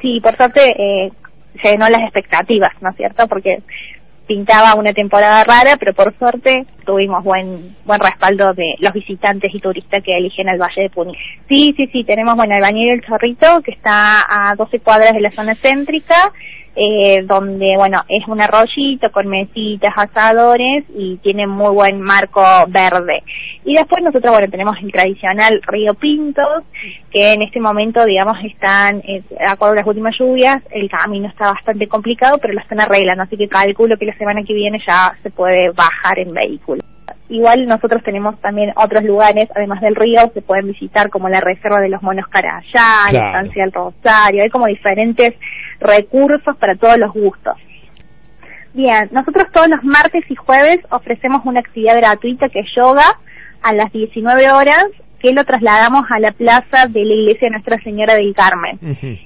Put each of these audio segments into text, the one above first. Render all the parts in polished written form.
Sí, por suerte llenó las expectativas, ¿no es cierto? Porque pintaba una temporada rara, pero por suerte tuvimos buen respaldo de los visitantes y turistas que eligen el Valle de Puní. Sí, tenemos, el Bañero El Chorrito, que está a 12 cuadras de la zona céntrica, donde, es un arroyito con mesitas, asadores, y tiene muy buen marco verde. Y después nosotros, tenemos el tradicional Río Pintos, que en este momento, están, de acuerdo a las últimas lluvias, el camino está bastante complicado, pero lo están arreglando, así que calculo que la semana que viene ya se puede bajar en vehículo. Igual nosotros tenemos también otros lugares, además del río, que pueden visitar, como la Reserva de los Monos Carayá, claro, la Estancia del Rosario. Hay como diferentes recursos para todos los gustos. Bien, nosotros todos los martes y jueves ofrecemos una actividad gratuita que es yoga a las 19 horas, que lo trasladamos a la plaza de la iglesia de Nuestra Señora del Carmen. Uh-huh.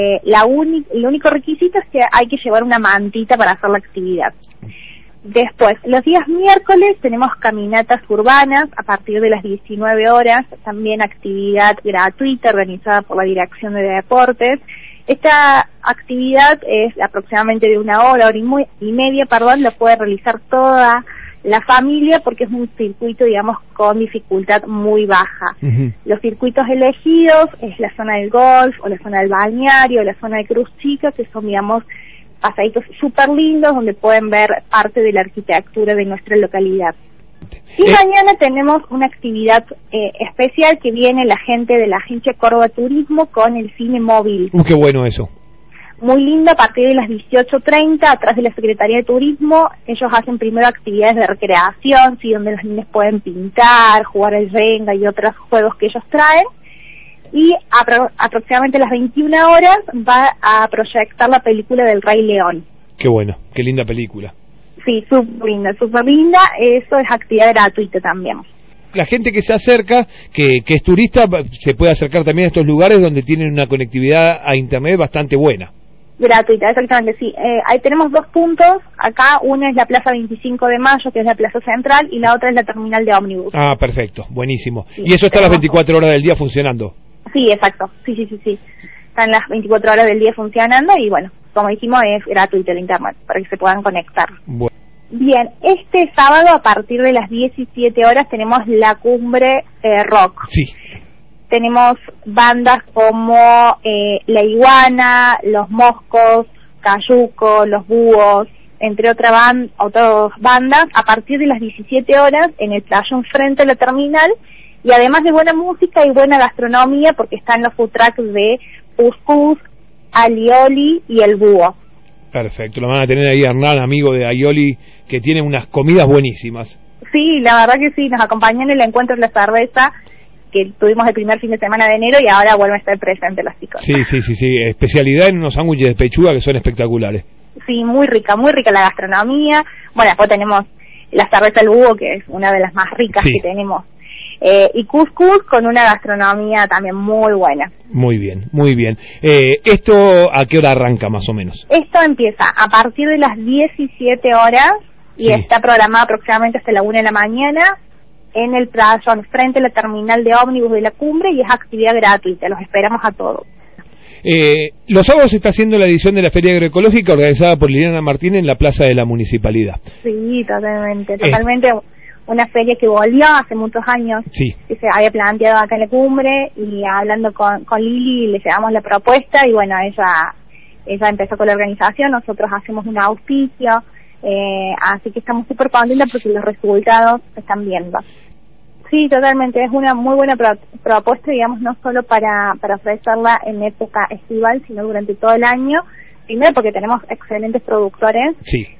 El único requisito es que hay que llevar una mantita para hacer la actividad. Después, los días miércoles tenemos caminatas urbanas a partir de las 19 horas, también actividad gratuita organizada por la Dirección de Deportes. Esta actividad es aproximadamente de una hora y media, lo puede realizar toda la familia porque es un circuito, con dificultad muy baja. Uh-huh. Los circuitos elegidos es la zona del golf, o la zona del balneario, o la zona de Cruz Chica, que son, pasaditos súper lindos donde pueden ver parte de la arquitectura de nuestra localidad. Y mañana tenemos una actividad especial que viene la gente de la agencia Córdoba Turismo con el cine móvil. Qué bueno eso. Muy lindo, a partir de las 18:30, atrás de la Secretaría de Turismo. Ellos hacen primero actividades de recreación, donde los niños pueden pintar, jugar al Jenga y otros juegos que ellos traen. Y aproximadamente a las 21 horas va a proyectar la película del Rey León. Qué bueno, qué linda película. Sí, súper linda. Eso es actividad gratuita también. La gente que se acerca, que es turista, se puede acercar también a estos lugares donde tienen una conectividad a internet bastante buena. Gratuita, exactamente, sí. Ahí tenemos 2 puntos. Acá una es la Plaza 25 de Mayo, que es la plaza central, y la otra es la terminal de ómnibus. Ah, perfecto, buenísimo. Sí, y eso está a las 24 horas del día funcionando. Sí, exacto, sí. Están las 24 horas del día funcionando y como dijimos, es gratuito el internet para que se puedan conectar. Bueno. Bien, este sábado a partir de las 17 horas tenemos la cumbre rock. Sí. Tenemos bandas como La Iguana, Los Moscos, Cayuco, Los Búhos, entre otras bandas, a partir de las 17 horas en el playón frente a la terminal. Y además de buena música y buena gastronomía, porque están los food trucks de Cuscús, Alioli y El Búho. Perfecto, lo van a tener ahí Hernán, amigo de Aioli, que tiene unas comidas buenísimas. Sí, la verdad que sí, nos acompañó en el encuentro de la cerveza, que tuvimos el primer fin de semana de enero, y ahora vuelven a estar presentes los chicos. Sí, especialidad en unos sándwiches de pechuga que son espectaculares. Sí, muy rica la gastronomía. Después tenemos la cerveza El Búho, que es una de las más ricas que tenemos. Y Cuscús con una gastronomía también muy buena. Muy bien. ¿Esto a qué hora arranca más o menos? Esto empieza a partir de las 17 horas y está programado aproximadamente hasta la 1 de la mañana en el playón frente a la terminal de ómnibus de la cumbre, y es actividad gratuita, los esperamos a todos. Los sábados se está haciendo la edición de la Feria Agroecológica organizada por Liliana Martínez en la Plaza de la Municipalidad. Sí, totalmente. Una feria que volvió hace muchos años, que se había planteado acá en la cumbre, y hablando con Lili le llevamos la propuesta y ella empezó con la organización. Nosotros hacemos un auspicio, así que estamos súper contentos porque los resultados se están viendo. Sí, totalmente, es una muy buena propuesta, no solo para ofrecerla en época estival, sino durante todo el año. Primero porque tenemos excelentes productores,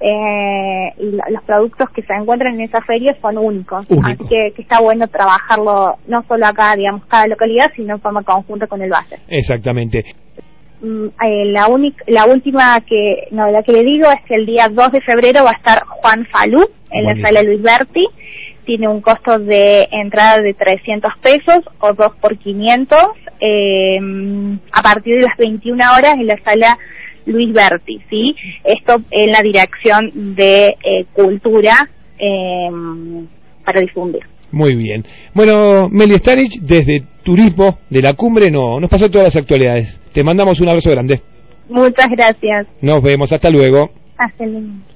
y los productos que se encuentran en esa feria son únicos. Así que está bueno trabajarlo no solo acá, cada localidad, sino en forma conjunta con el Valle. Exactamente. La última novedad que le digo es que el día 2 de febrero va a estar Juan Falú en la sala Luis Berti. Tiene un costo de entrada de 300 pesos o 2 por 500, a partir de las 21 horas en la sala Luis Berti, ¿sí? Esto en la dirección de cultura para difundir. Muy bien. Bueno, Meli Stanich, desde Turismo de la Cumbre nos pasó todas las actualidades. Te mandamos un abrazo grande. Muchas gracias. Nos vemos, hasta luego. Hasta luego.